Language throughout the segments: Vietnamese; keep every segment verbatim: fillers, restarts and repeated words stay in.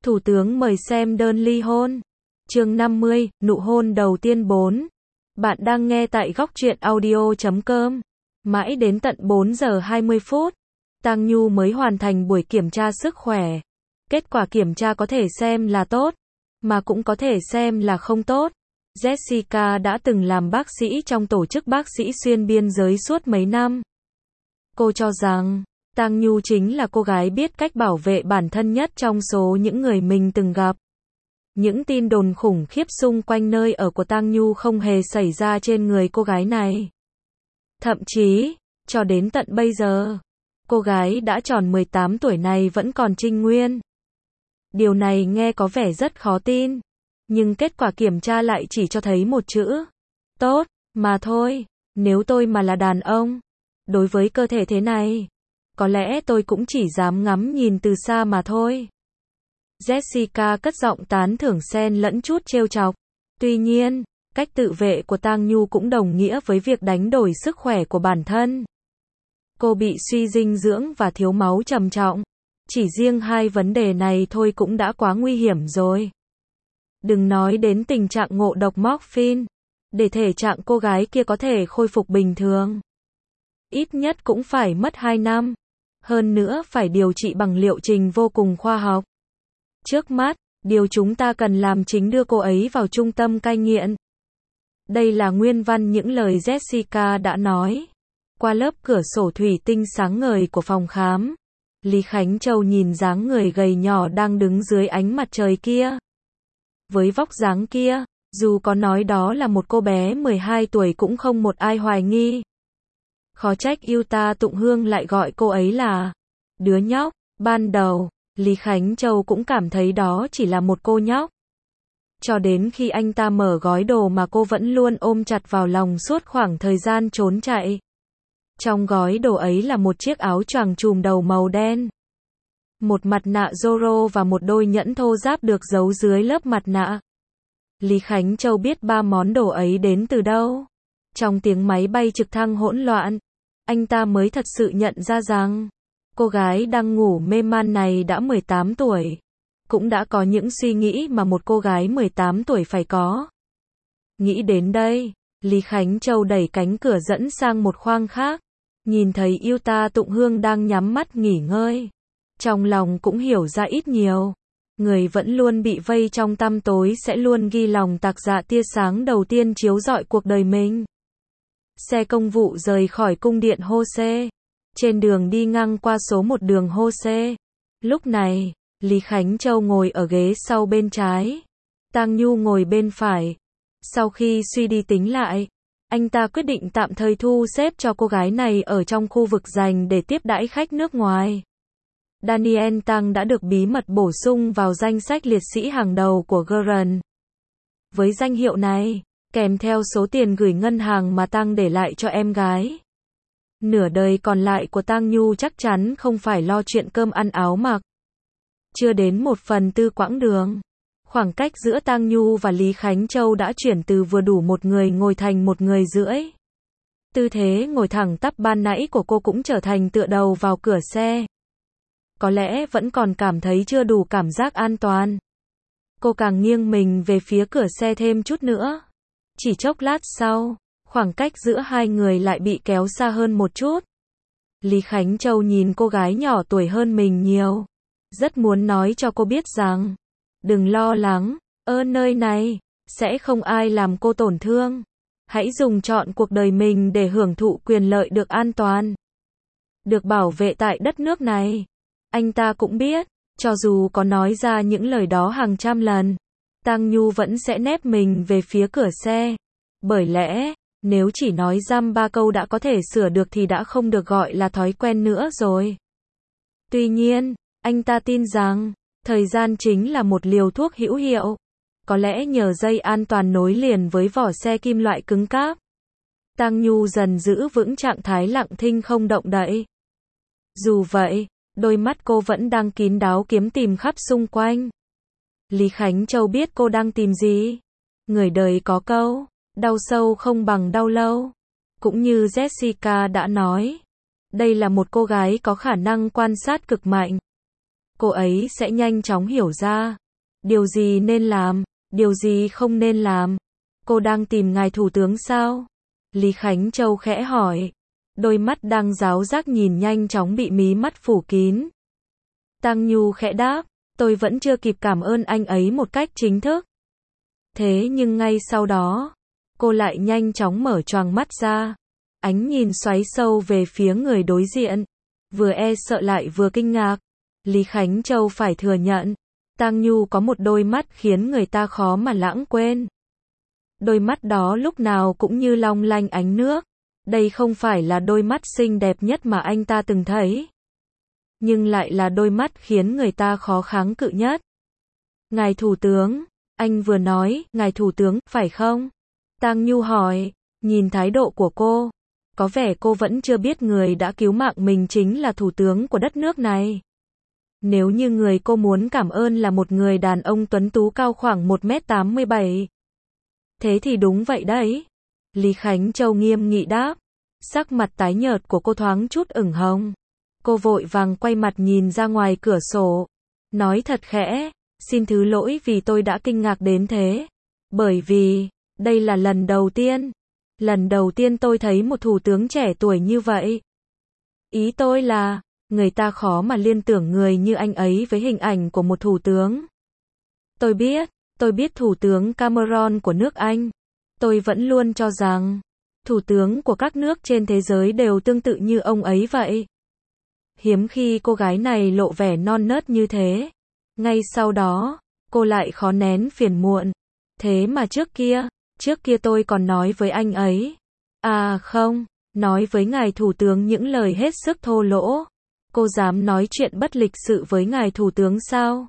Thủ tướng mời xem đơn ly hôn. Chương năm mươi, nụ hôn đầu tiên bốn. Bạn đang nghe tại góc truyện audio chấm com. Mãi đến tận bốn giờ hai mươi phút, Tang Nhu mới hoàn thành buổi kiểm tra sức khỏe. Kết quả kiểm tra có thể xem là tốt, mà cũng có thể xem là không tốt. Jessica đã từng làm bác sĩ trong tổ chức bác sĩ xuyên biên giới suốt mấy năm. Cô cho rằng, Tang Nhu chính là cô gái biết cách bảo vệ bản thân nhất trong số những người mình từng gặp. Những tin đồn khủng khiếp xung quanh nơi ở của Tang Nhu không hề xảy ra trên người cô gái này. Thậm chí, cho đến tận bây giờ, cô gái đã tròn mười tám tuổi này vẫn còn trinh nguyên. Điều này nghe có vẻ rất khó tin, nhưng kết quả kiểm tra lại chỉ cho thấy một chữ: tốt, mà thôi. Nếu tôi mà là đàn ông, đối với cơ thể thế này, có lẽ tôi cũng chỉ dám ngắm nhìn từ xa mà thôi. Jessica cất giọng tán thưởng xen lẫn chút trêu chọc. Tuy nhiên, cách tự vệ của Tang Nhu cũng đồng nghĩa với việc đánh đổi sức khỏe của bản thân. Cô bị suy dinh dưỡng và thiếu máu trầm trọng. Chỉ riêng hai vấn đề này thôi cũng đã quá nguy hiểm rồi. Đừng nói đến tình trạng ngộ độc morphine. Để thể trạng cô gái kia có thể khôi phục bình thường, ít nhất cũng phải mất hai năm. Hơn nữa phải điều trị bằng liệu trình vô cùng khoa học. Trước mắt, điều chúng ta cần làm chính đưa cô ấy vào trung tâm cai nghiện. Đây là nguyên văn những lời Jessica đã nói. Qua lớp cửa sổ thủy tinh sáng ngời của phòng khám, Lý Khánh Châu nhìn dáng người gầy nhỏ đang đứng dưới ánh mặt trời kia. Với vóc dáng kia, dù có nói đó là một cô bé mười hai tuổi cũng không một ai hoài nghi. Khó trách Yuta Tụng Hương lại gọi cô ấy là đứa nhóc. Ban đầu, Lý Khánh Châu cũng cảm thấy đó chỉ là một cô nhóc. Cho đến khi anh ta mở gói đồ mà cô vẫn luôn ôm chặt vào lòng suốt khoảng thời gian trốn chạy. Trong gói đồ ấy là một chiếc áo choàng trùm đầu màu đen, một mặt nạ Zorro và một đôi nhẫn thô ráp được giấu dưới lớp mặt nạ. Lý Khánh Châu biết ba món đồ ấy đến từ đâu. Trong tiếng máy bay trực thăng hỗn loạn, anh ta mới thật sự nhận ra rằng cô gái đang ngủ mê man này đã mười tám tuổi. Cũng đã có những suy nghĩ mà một cô gái mười tám tuổi phải có. Nghĩ đến đây, Lý Khánh Châu đẩy cánh cửa dẫn sang một khoang khác. Nhìn thấy Yuta Tụng Hương đang nhắm mắt nghỉ ngơi, trong lòng cũng hiểu ra ít nhiều. Người vẫn luôn bị vây trong tăm tối sẽ luôn ghi lòng tạc dạ tia sáng đầu tiên chiếu rọi cuộc đời mình. Xe công vụ rời khỏi cung điện Hosea. Trên đường đi ngang qua số một đường Hosea. Lúc này, Lý Khánh Châu ngồi ở ghế sau bên trái, Tang Nhu ngồi bên phải. Sau khi suy đi tính lại, anh ta quyết định tạm thời thu xếp cho cô gái này ở trong khu vực dành để tiếp đãi khách nước ngoài. Daniel Tang đã được bí mật bổ sung vào danh sách liệt sĩ hàng đầu của Guren. Với danh hiệu này, kèm theo số tiền gửi ngân hàng mà Tang để lại cho em gái, nửa đời còn lại của Tang Nhu chắc chắn không phải lo chuyện cơm ăn áo mặc. Chưa đến một phần tư quãng đường, khoảng cách giữa Tang Nhu và Lý Khánh Châu đã chuyển từ vừa đủ một người ngồi thành một người rưỡi. Tư thế ngồi thẳng tắp ban nãy của cô cũng trở thành tựa đầu vào cửa xe. Có lẽ vẫn còn cảm thấy chưa đủ cảm giác an toàn. Cô càng nghiêng mình về phía cửa xe thêm chút nữa. Chỉ chốc lát sau, khoảng cách giữa hai người lại bị kéo xa hơn một chút. Lý Khánh Châu nhìn cô gái nhỏ tuổi hơn mình nhiều. Rất muốn nói cho cô biết rằng, đừng lo lắng, ở nơi này, sẽ không ai làm cô tổn thương. Hãy dùng trọn cuộc đời mình để hưởng thụ quyền lợi được an toàn, được bảo vệ tại đất nước này. Anh ta cũng biết, cho dù có nói ra những lời đó hàng trăm lần, Tang Nhu vẫn sẽ nép mình về phía cửa xe. Bởi lẽ, nếu chỉ nói dăm ba câu đã có thể sửa được thì đã không được gọi là thói quen nữa rồi. Tuy nhiên, anh ta tin rằng, thời gian chính là một liều thuốc hữu hiệu. Có lẽ nhờ dây an toàn nối liền với vỏ xe kim loại cứng cáp, Tang Nhu dần giữ vững trạng thái lặng thinh không động đậy. Dù vậy, đôi mắt cô vẫn đang kín đáo kiếm tìm khắp xung quanh. Lý Khánh Châu biết cô đang tìm gì. Người đời có câu, đau sâu không bằng đau lâu. Cũng như Jessica đã nói, đây là một cô gái có khả năng quan sát cực mạnh. cô ấy sẽ nhanh chóng hiểu ra. Điều gì nên làm, điều gì không nên làm. Cô đang tìm ngài thủ tướng sao? Lý Khánh Châu khẽ hỏi. Đôi mắt đang ráo rác nhìn nhanh chóng bị mí mắt phủ kín. Tang Nhu khẽ đáp, tôi vẫn chưa kịp cảm ơn anh ấy một cách chính thức. Thế nhưng ngay sau đó, cô lại nhanh chóng mở choàng mắt ra. Ánh nhìn xoáy sâu về phía người đối diện. Vừa e sợ lại vừa kinh ngạc. Lý Khánh Châu phải thừa nhận, Tang Nhu có một đôi mắt khiến người ta khó mà lãng quên. Đôi mắt đó lúc nào cũng như long lanh ánh nước. Đây không phải là đôi mắt xinh đẹp nhất mà anh ta từng thấy, nhưng lại là đôi mắt khiến người ta khó kháng cự nhất. Ngài thủ tướng, anh vừa nói, ngài thủ tướng, phải không? Tang Nhu hỏi, nhìn thái độ của cô, có vẻ cô vẫn chưa biết người đã cứu mạng mình chính là thủ tướng của đất nước này. Nếu như người cô muốn cảm ơn là một người đàn ông tuấn tú cao khoảng một mét tám mươi bảy. Thế thì đúng vậy đấy. Lý Khánh Châu nghiêm nghị đáp. Sắc mặt tái nhợt của cô thoáng chút ửng hồng. Cô vội vàng quay mặt nhìn ra ngoài cửa sổ. Nói thật khẽ, xin thứ lỗi vì tôi đã kinh ngạc đến thế. Bởi vì, đây là lần đầu tiên. Lần đầu tiên tôi thấy một thủ tướng trẻ tuổi như vậy. Ý tôi là, người ta khó mà liên tưởng người như anh ấy với hình ảnh của một thủ tướng. Tôi biết, tôi biết thủ tướng Cameron của nước Anh. Tôi vẫn luôn cho rằng, thủ tướng của các nước trên thế giới đều tương tự như ông ấy vậy. Hiếm khi cô gái này lộ vẻ non nớt như thế. Ngay sau đó, cô lại khó nén phiền muộn. Thế mà trước kia, trước kia tôi còn nói với anh ấy. À không, nói với ngài thủ tướng những lời hết sức thô lỗ. Cô dám nói chuyện bất lịch sự với ngài thủ tướng sao?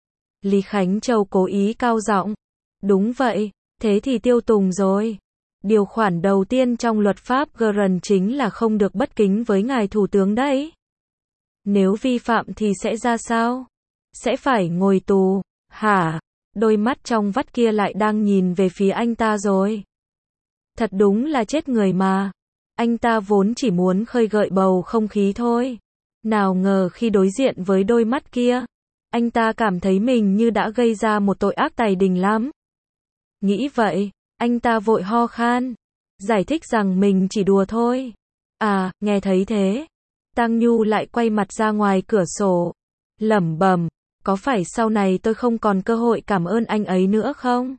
Lý Khánh Châu cố ý cao giọng. Đúng vậy, thế thì tiêu tùng rồi. Điều khoản đầu tiên trong luật pháp Guernsey chính là không được bất kính với ngài thủ tướng đấy. Nếu vi phạm thì sẽ ra sao? Sẽ phải ngồi tù, hả? Đôi mắt trong vắt kia lại đang nhìn về phía anh ta rồi. Thật đúng là chết người mà. Anh ta vốn chỉ muốn khơi gợi bầu không khí thôi. Nào ngờ khi đối diện với đôi mắt kia, anh ta cảm thấy mình như đã gây ra một tội ác tày đình lắm. Nghĩ vậy, anh ta vội ho khan, giải thích rằng mình chỉ đùa thôi. À, nghe thấy thế, Tang Nhu lại quay mặt ra ngoài cửa sổ, lẩm bẩm, có phải sau này tôi không còn cơ hội cảm ơn anh ấy nữa không?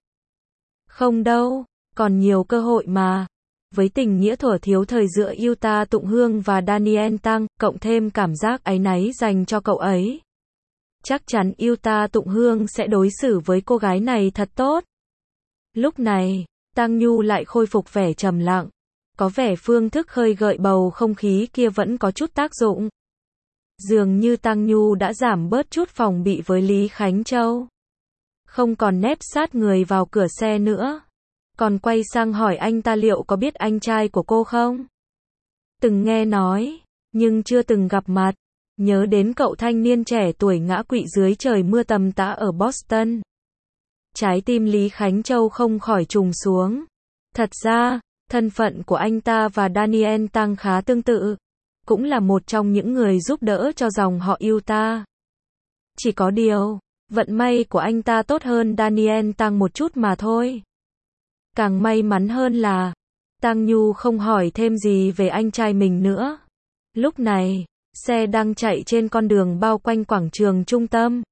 Không đâu, còn nhiều cơ hội mà. Với tình nghĩa thuở thiếu thời giữa Yuta Tụng Hương và Daniel Tang, cộng thêm cảm giác áy náy dành cho cậu ấy, chắc chắn Yuta Tụng Hương sẽ đối xử với cô gái này thật tốt. Lúc này, Tang Nhu lại khôi phục vẻ trầm lặng. Có vẻ phương thức khơi gợi bầu không khí kia vẫn có chút tác dụng. Dường như Tang Nhu đã giảm bớt chút phòng bị với Lý Khánh Châu. Không còn nép sát người vào cửa xe nữa. Còn quay sang hỏi anh ta liệu có biết anh trai của cô không? Từng nghe nói, nhưng chưa từng gặp mặt. Nhớ đến cậu thanh niên trẻ tuổi ngã quỵ dưới trời mưa tầm tã ở Boston. Trái tim Lý Khánh Châu không khỏi trùng xuống. Thật ra, thân phận của anh ta và Daniel Tang khá tương tự. Cũng là một trong những người giúp đỡ cho dòng họ Yuta. Chỉ có điều, vận may của anh ta tốt hơn Daniel Tang một chút mà thôi. Càng may mắn hơn là, Tang Nhu không hỏi thêm gì về anh trai mình nữa. Lúc này, xe đang chạy trên con đường bao quanh quảng trường trung tâm.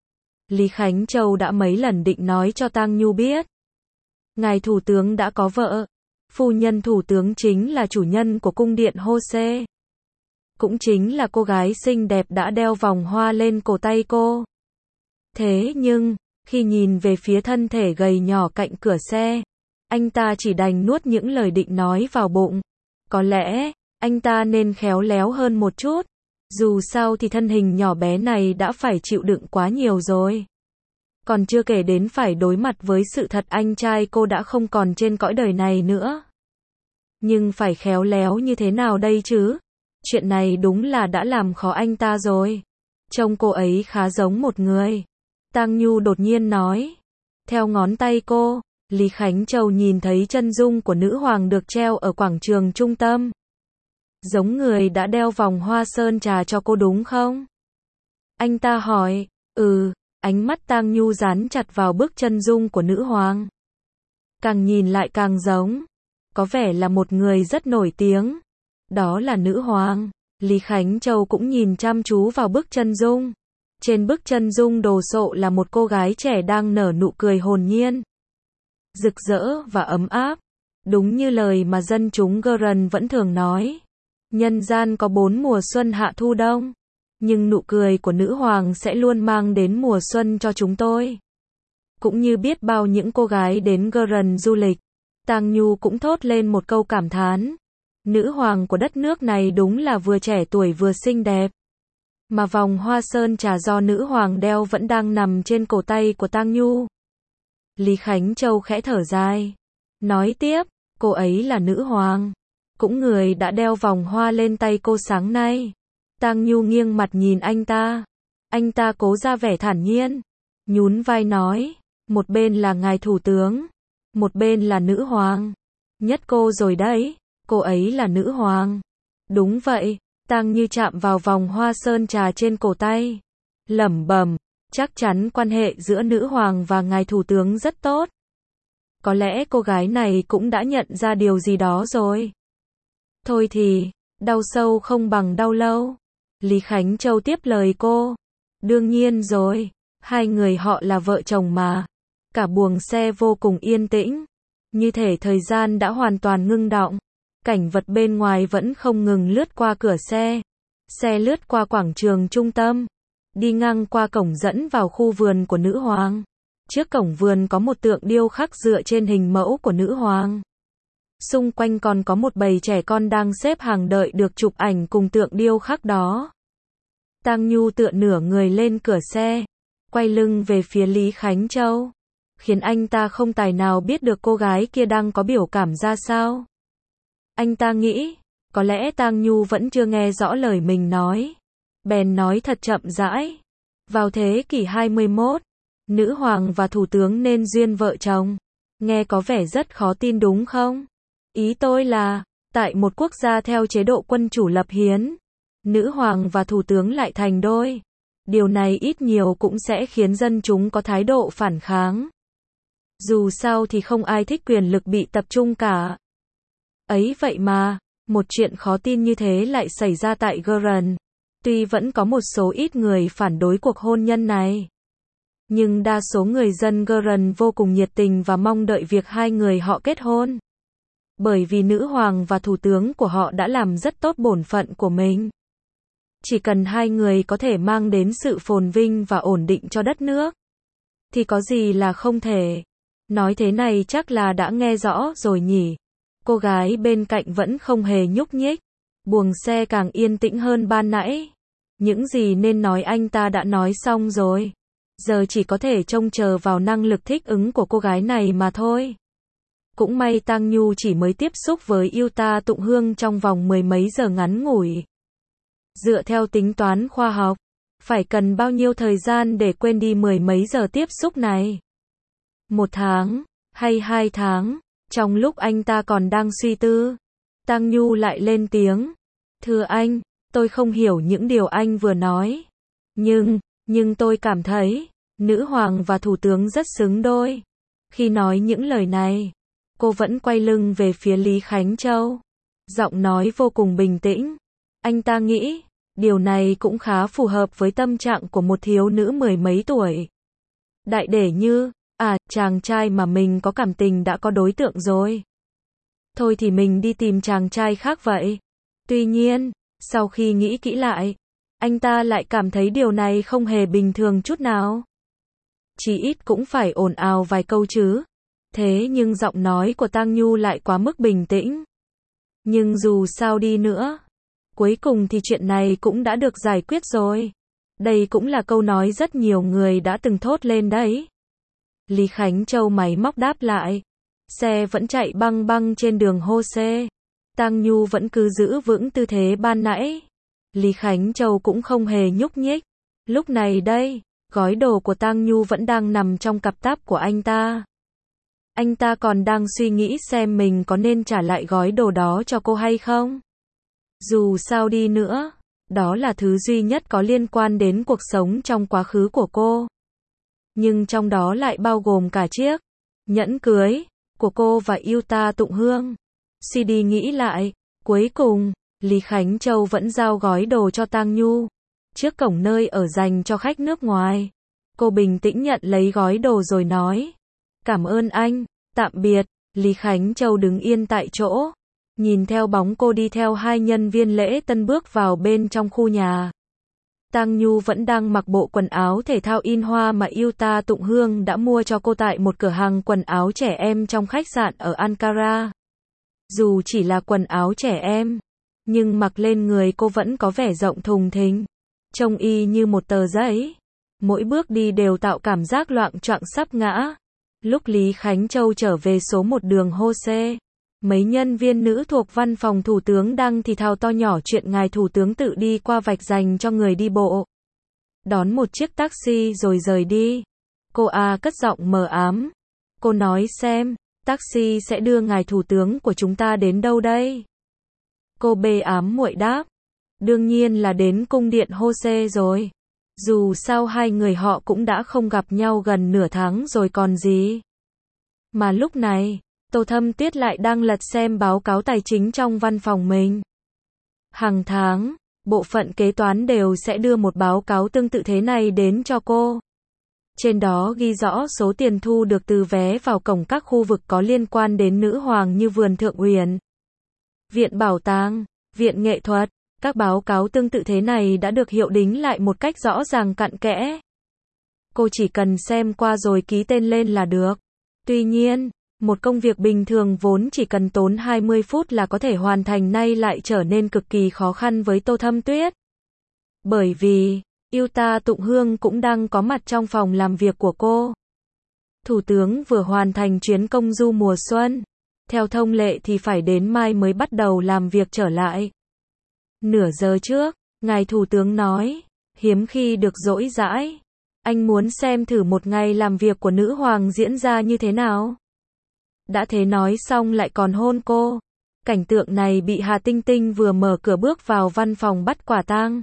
Lý Khánh Châu đã mấy lần định nói cho Tang Nhu biết. Ngài thủ tướng đã có vợ. Phu nhân thủ tướng chính là chủ nhân của cung điện Jose. Cũng chính là cô gái xinh đẹp đã đeo vòng hoa lên cổ tay cô. Thế nhưng, khi nhìn về phía thân thể gầy nhỏ cạnh cửa xe, anh ta chỉ đành nuốt những lời định nói vào bụng. Có lẽ, anh ta nên khéo léo hơn một chút. Dù sao thì thân hình nhỏ bé này đã phải chịu đựng quá nhiều rồi. Còn chưa kể đến phải đối mặt với sự thật anh trai cô đã không còn trên cõi đời này nữa. Nhưng phải khéo léo như thế nào đây chứ? Chuyện này đúng là đã làm khó anh ta rồi. Trông cô ấy khá giống một người. Tang Nhu đột nhiên nói. Theo ngón tay cô, Lý Khánh Châu nhìn thấy chân dung của nữ hoàng được treo ở quảng trường trung tâm. Giống người đã đeo vòng hoa sơn trà cho cô đúng không? Anh ta hỏi. Ừ, ánh mắt Tang Nhu dán chặt vào bức chân dung của nữ hoàng. Càng nhìn lại càng giống. Có vẻ là một người rất nổi tiếng. Đó là nữ hoàng. Lý Khánh Châu cũng nhìn chăm chú vào bức chân dung. Trên bức chân dung đồ sộ là một cô gái trẻ đang nở nụ cười hồn nhiên, rực rỡ và ấm áp. Đúng như lời mà dân chúng Gurren vẫn thường nói. Nhân gian có bốn mùa xuân hạ thu đông. Nhưng nụ cười của nữ hoàng sẽ luôn mang đến mùa xuân cho chúng tôi. Cũng như biết bao những cô gái đến Gurren du lịch, Tang Nhu cũng thốt lên một câu cảm thán. Nữ hoàng của đất nước này đúng là vừa trẻ tuổi vừa xinh đẹp. Mà vòng hoa sơn trà do nữ hoàng đeo vẫn đang nằm trên cổ tay của Tang Nhu. Lý Khánh Châu khẽ thở dài. Nói tiếp, cô ấy là nữ hoàng. Cũng người đã đeo vòng hoa lên tay cô sáng nay. Tang Nhu nghiêng mặt nhìn anh ta. Anh ta cố ra vẻ thản nhiên. Nhún vai nói. Một bên là ngài thủ tướng. Một bên là nữ hoàng. Nhất cô rồi đấy. Cô ấy là nữ hoàng. Đúng vậy. Tang Như chạm vào vòng hoa sơn trà trên cổ tay. Lẩm bẩm. Chắc chắn quan hệ giữa nữ hoàng và ngài thủ tướng rất tốt. Có lẽ cô gái này cũng đã nhận ra điều gì đó rồi. Thôi thì, đau sâu không bằng đau lâu. Lý Khánh Châu tiếp lời cô. Đương nhiên rồi, hai người họ là vợ chồng mà. Cả buồng xe vô cùng yên tĩnh. Như thể thời gian đã hoàn toàn ngưng đọng. Cảnh vật bên ngoài vẫn không ngừng lướt qua cửa xe. Xe lướt qua quảng trường trung tâm. Đi ngang qua cổng dẫn vào khu vườn của nữ hoàng. Trước cổng vườn có một tượng điêu khắc dựa trên hình mẫu của nữ hoàng. Xung quanh còn có một bầy trẻ con đang xếp hàng đợi được chụp ảnh cùng tượng điêu khắc đó. Tang Nhu tựa nửa người lên cửa xe, quay lưng về phía Lý Khánh Châu, khiến anh ta không tài nào biết được cô gái kia đang có biểu cảm ra sao. Anh ta nghĩ, có lẽ Tang Nhu vẫn chưa nghe rõ lời mình nói. Bèn nói thật chậm rãi. Vào thế kỷ hai mươi mốt, nữ hoàng và thủ tướng nên duyên vợ chồng. Nghe có vẻ rất khó tin đúng không? Ý tôi là, tại một quốc gia theo chế độ quân chủ lập hiến, nữ hoàng và thủ tướng lại thành đôi. Điều này ít nhiều cũng sẽ khiến dân chúng có thái độ phản kháng. Dù sao thì không ai thích quyền lực bị tập trung cả. Ấy vậy mà, một chuyện khó tin như thế lại xảy ra tại Gurren. Tuy vẫn có một số ít người phản đối cuộc hôn nhân này, nhưng đa số người dân Gurren vô cùng nhiệt tình và mong đợi việc hai người họ kết hôn. Bởi vì nữ hoàng và thủ tướng của họ đã làm rất tốt bổn phận của mình. Chỉ cần hai người có thể mang đến sự phồn vinh và ổn định cho đất nước, thì có gì là không thể. Nói thế này chắc là đã nghe rõ rồi nhỉ. Cô gái bên cạnh vẫn không hề nhúc nhích. Buồng xe càng yên tĩnh hơn ban nãy. Những gì nên nói anh ta đã nói xong rồi. Giờ chỉ có thể trông chờ vào năng lực thích ứng của cô gái này mà thôi. Cũng may Tang Nhu chỉ mới tiếp xúc với Yuta Tụng Hương trong vòng mười mấy giờ ngắn ngủi. Dựa theo tính toán khoa học, phải cần bao nhiêu thời gian để quên đi mười mấy giờ tiếp xúc này? Một tháng, hay hai tháng? Trong lúc anh ta còn đang suy tư, Tang Nhu lại lên tiếng. Thưa anh, tôi không hiểu những điều anh vừa nói. Nhưng, nhưng tôi cảm thấy, nữ hoàng và thủ tướng rất xứng đôi. Khi nói những lời này, cô vẫn quay lưng về phía Lý Khánh Châu. Giọng nói vô cùng bình tĩnh. Anh ta nghĩ, điều này cũng khá phù hợp với tâm trạng của một thiếu nữ mười mấy tuổi. Đại để như, à, chàng trai mà mình có cảm tình đã có đối tượng rồi. Thôi thì mình đi tìm chàng trai khác vậy. Tuy nhiên, sau khi nghĩ kỹ lại, anh ta lại cảm thấy điều này không hề bình thường chút nào. Chỉ ít cũng phải ồn ào vài câu chứ. Thế nhưng giọng nói của Tang Nhu lại quá mức bình tĩnh. Nhưng dù sao đi nữa, cuối cùng thì chuyện này cũng đã được giải quyết rồi. Đây cũng là câu nói rất nhiều người đã từng thốt lên đấy. Lý Khánh Châu máy móc đáp lại. Xe vẫn chạy băng băng trên đường Hose. Tang Nhu vẫn cứ giữ vững tư thế ban nãy. Lý Khánh Châu cũng không hề nhúc nhích. Lúc này đây, gói đồ của Tang Nhu vẫn đang nằm trong cặp táp của anh ta. Anh ta còn đang suy nghĩ xem mình có nên trả lại gói đồ đó cho cô hay không. Dù sao đi nữa, Đó là thứ duy nhất có liên quan đến cuộc sống trong quá khứ của cô. Nhưng trong đó lại bao gồm cả chiếc nhẫn cưới của cô và Yuta Tụng Hương. xê đê nghĩ lại, cuối cùng, Lý Khánh Châu vẫn giao gói đồ cho Tang Nhu. Trước cổng nơi ở dành cho khách nước ngoài. Cô bình tĩnh nhận lấy gói đồ rồi nói. Cảm ơn anh, tạm biệt. Lý Khánh Châu đứng yên tại chỗ. Nhìn theo bóng cô đi theo hai nhân viên lễ tân bước vào bên trong khu nhà. Tang Nhu vẫn đang mặc bộ quần áo thể thao in hoa mà Yuta Tụng Hương đã mua cho cô tại một cửa hàng quần áo trẻ em trong khách sạn ở Ankara. Dù chỉ là quần áo trẻ em, nhưng mặc lên người cô vẫn có vẻ rộng thùng thình, trông y như một tờ giấy. Mỗi bước đi đều tạo cảm giác loạng choạng sắp ngã. Lúc Lý Khánh Châu trở về số một đường Hô-xê, mấy nhân viên nữ thuộc văn phòng thủ tướng đang thì thào to nhỏ chuyện ngài thủ tướng tự đi qua vạch dành cho người đi bộ. Đón một chiếc taxi rồi rời đi. Cô A cất giọng mờ ám. Cô nói xem, taxi sẽ đưa ngài thủ tướng của chúng ta đến đâu đây? Cô B ám muội đáp. Đương nhiên là đến cung điện Hô-xê rồi. Dù sao hai người họ cũng đã không gặp nhau gần nửa tháng rồi còn gì. Mà lúc này, Tô Thâm Tuyết lại đang lật xem báo cáo tài chính trong văn phòng mình. Hàng tháng, bộ phận kế toán đều sẽ đưa một báo cáo tương tự thế này đến cho cô. Trên đó ghi rõ số tiền thu được từ vé vào cổng các khu vực có liên quan đến nữ hoàng như Vườn Thượng Uyển, Viện Bảo tàng, Viện Nghệ thuật. Các báo cáo tương tự thế này đã được hiệu đính lại một cách rõ ràng cặn kẽ. Cô chỉ cần xem qua rồi ký tên lên là được. Tuy nhiên, một công việc bình thường vốn chỉ cần tốn hai mươi phút là có thể hoàn thành nay lại trở nên cực kỳ khó khăn với Tô Thâm Tuyết. Bởi vì, Yuta Tụng Hương cũng đang có mặt trong phòng làm việc của cô. Thủ tướng vừa hoàn thành chuyến công du mùa xuân. Theo thông lệ thì phải đến mai mới bắt đầu làm việc trở lại. Nửa giờ trước, ngài thủ tướng nói, hiếm khi được rỗi rãi. Anh muốn xem thử một ngày làm việc của nữ hoàng diễn ra như thế nào. Đã thế nói xong lại còn hôn cô. Cảnh tượng này bị Hà Tinh Tinh vừa mở cửa bước vào văn phòng bắt quả tang.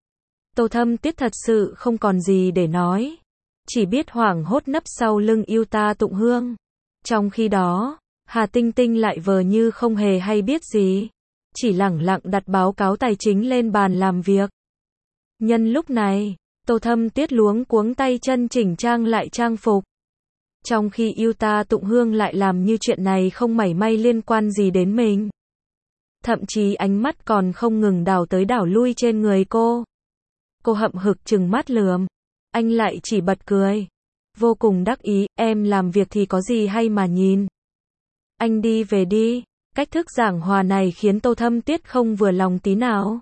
Tô Thâm Tuyết thật sự không còn gì để nói. Chỉ biết hoảng hốt nấp sau lưng Yuta Tụng Hương. Trong khi đó, Hà Tinh Tinh lại vờ như không hề hay biết gì. Chỉ lẳng lặng đặt báo cáo tài chính lên bàn làm việc. Nhân lúc này, Tô Thâm Tuyết luống cuống tay chân chỉnh trang lại trang phục. Trong khi Yuta Tụng Hương lại làm như chuyện này không mảy may liên quan gì đến mình. Thậm chí ánh mắt còn không ngừng đảo tới đảo lui trên người cô. Cô hậm hực trừng mắt lườm. Anh lại chỉ bật cười. Vô cùng đắc ý, em làm việc thì có gì hay mà nhìn. Anh đi về đi. Cách thức giảng hòa này khiến Tô Thâm Tuyết không vừa lòng tí nào.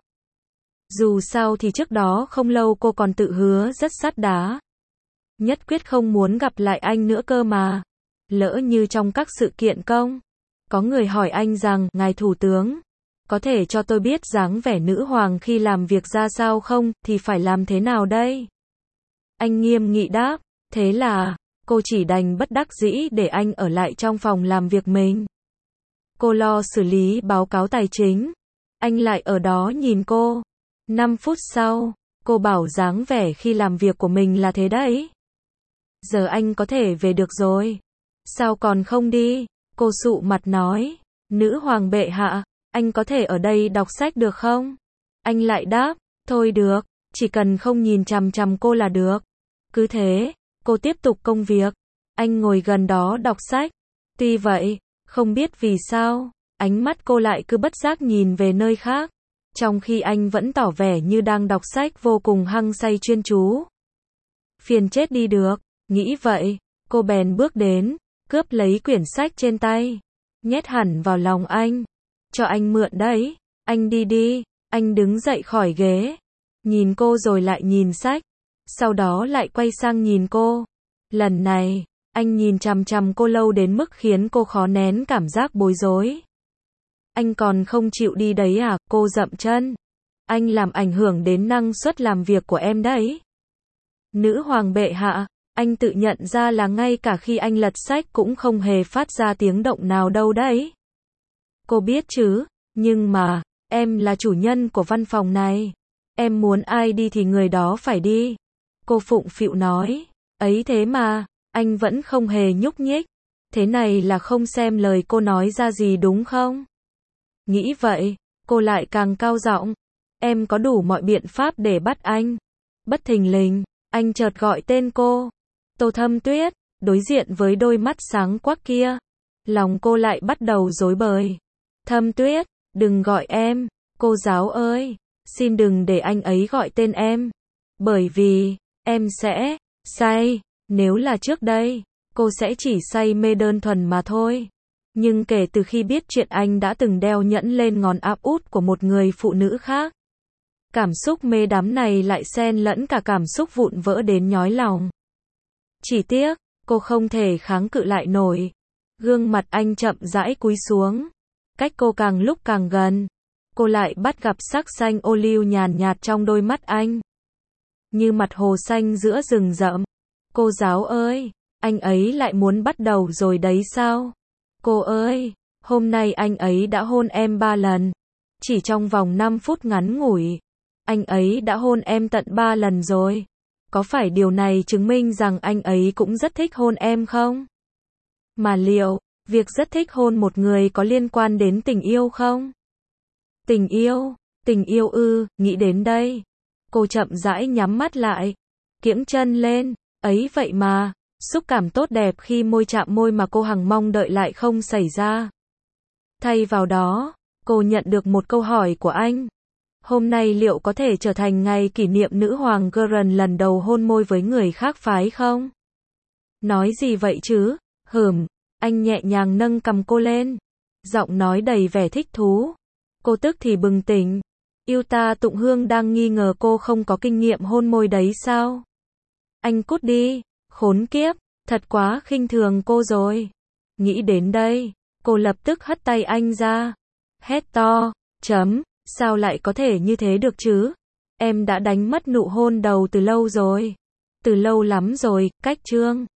Dù sao thì trước đó không lâu cô còn tự hứa rất sắt đá. Nhất quyết không muốn gặp lại anh nữa cơ mà. Lỡ như trong các sự kiện công, có người hỏi anh rằng, ngài thủ tướng, có thể cho tôi biết dáng vẻ nữ hoàng khi làm việc ra sao không, thì phải làm thế nào đây? Anh nghiêm nghị đáp, thế là, cô chỉ đành bất đắc dĩ để anh ở lại trong phòng làm việc mình. Cô lo xử lý báo cáo tài chính. Anh lại ở đó nhìn cô. năm phút sau, cô bảo dáng vẻ khi làm việc của mình là thế đấy. Giờ anh có thể về được rồi. Sao còn không đi? Cô sụ mặt nói. Nữ hoàng bệ hạ, anh có thể ở đây đọc sách được không? Anh lại đáp, thôi được, chỉ cần không nhìn chằm chằm cô là được. Cứ thế, cô tiếp tục công việc. Anh ngồi gần đó đọc sách. Tuy vậy, không biết vì sao, ánh mắt cô lại cứ bất giác nhìn về nơi khác. Trong khi anh vẫn tỏ vẻ như đang đọc sách vô cùng hăng say chuyên chú. Phiền chết đi được, nghĩ vậy, cô bèn bước đến, cướp lấy quyển sách trên tay, nhét hẳn vào lòng anh. Cho anh mượn đấy, anh đi đi, anh đứng dậy khỏi ghế, nhìn cô rồi lại nhìn sách, sau đó lại quay sang nhìn cô. Lần này, anh nhìn chằm chằm cô lâu đến mức khiến cô khó nén cảm giác bối rối. Anh còn không chịu đi đấy à? Cô dậm chân. Anh làm ảnh hưởng đến năng suất làm việc của em đấy. Nữ hoàng bệ hạ, anh tự nhận ra là ngay cả khi anh lật sách cũng không hề phát ra tiếng động nào đâu đấy. Cô biết chứ, nhưng mà, em là chủ nhân của văn phòng này. Em muốn ai đi thì người đó phải đi. Cô phụng phịu nói. Ấy thế mà, anh vẫn không hề nhúc nhích. Thế này là không xem lời cô nói ra gì đúng không? Nghĩ vậy, cô lại càng cao giọng. Em có đủ mọi biện pháp để bắt anh. Bất thình lình, anh chợt gọi tên cô. Tô Thâm Tuyết, đối diện với đôi mắt sáng quắc kia. Lòng cô lại bắt đầu rối bời. Thâm Tuyết, đừng gọi em, cô giáo ơi, xin đừng để anh ấy gọi tên em. Bởi vì, em sẽ, say, nếu là trước đây, cô sẽ chỉ say mê đơn thuần mà thôi. Nhưng kể từ khi biết chuyện anh đã từng đeo nhẫn lên ngón áp út của một người phụ nữ khác, cảm xúc mê đắm này lại xen lẫn cả cảm xúc vụn vỡ đến nhói lòng. Chỉ tiếc, cô không thể kháng cự lại nổi. Gương mặt anh chậm rãi cúi xuống. Cách cô càng lúc càng gần, cô lại bắt gặp sắc xanh ô liu nhàn nhạt trong đôi mắt anh. Như mặt hồ xanh giữa rừng rậm. Cô giáo ơi, anh ấy lại muốn bắt đầu rồi đấy sao? Cô ơi, hôm nay anh ấy đã hôn em ba lần. Chỉ trong vòng năm phút ngắn ngủi, anh ấy đã hôn em tận ba lần rồi. Có phải điều này chứng minh rằng anh ấy cũng rất thích hôn em không? Mà liệu, việc rất thích hôn một người có liên quan đến tình yêu không? Tình yêu, tình yêu ư, nghĩ đến đây. Cô chậm rãi nhắm mắt lại, kiễng chân lên, ấy vậy mà, xúc cảm tốt đẹp khi môi chạm môi mà cô hằng mong đợi lại không xảy ra. Thay vào đó, cô nhận được một câu hỏi của anh. Hôm nay liệu có thể trở thành ngày kỷ niệm nữ hoàng Gurren lần đầu hôn môi với người khác phái không? Nói gì vậy chứ? Hửm, anh nhẹ nhàng nâng cằm cô lên. Giọng nói đầy vẻ thích thú. Cô tức thì bừng tỉnh. Yêu ta Tụng Hương đang nghi ngờ cô không có kinh nghiệm hôn môi đấy sao? Anh cút đi, khốn kiếp, thật quá khinh thường cô rồi. Nghĩ đến đây, cô lập tức hất tay anh ra. Hét to, chấm, sao lại có thể như thế được chứ? Em đã đánh mất nụ hôn đầu từ lâu rồi. Từ lâu lắm rồi, cách chương.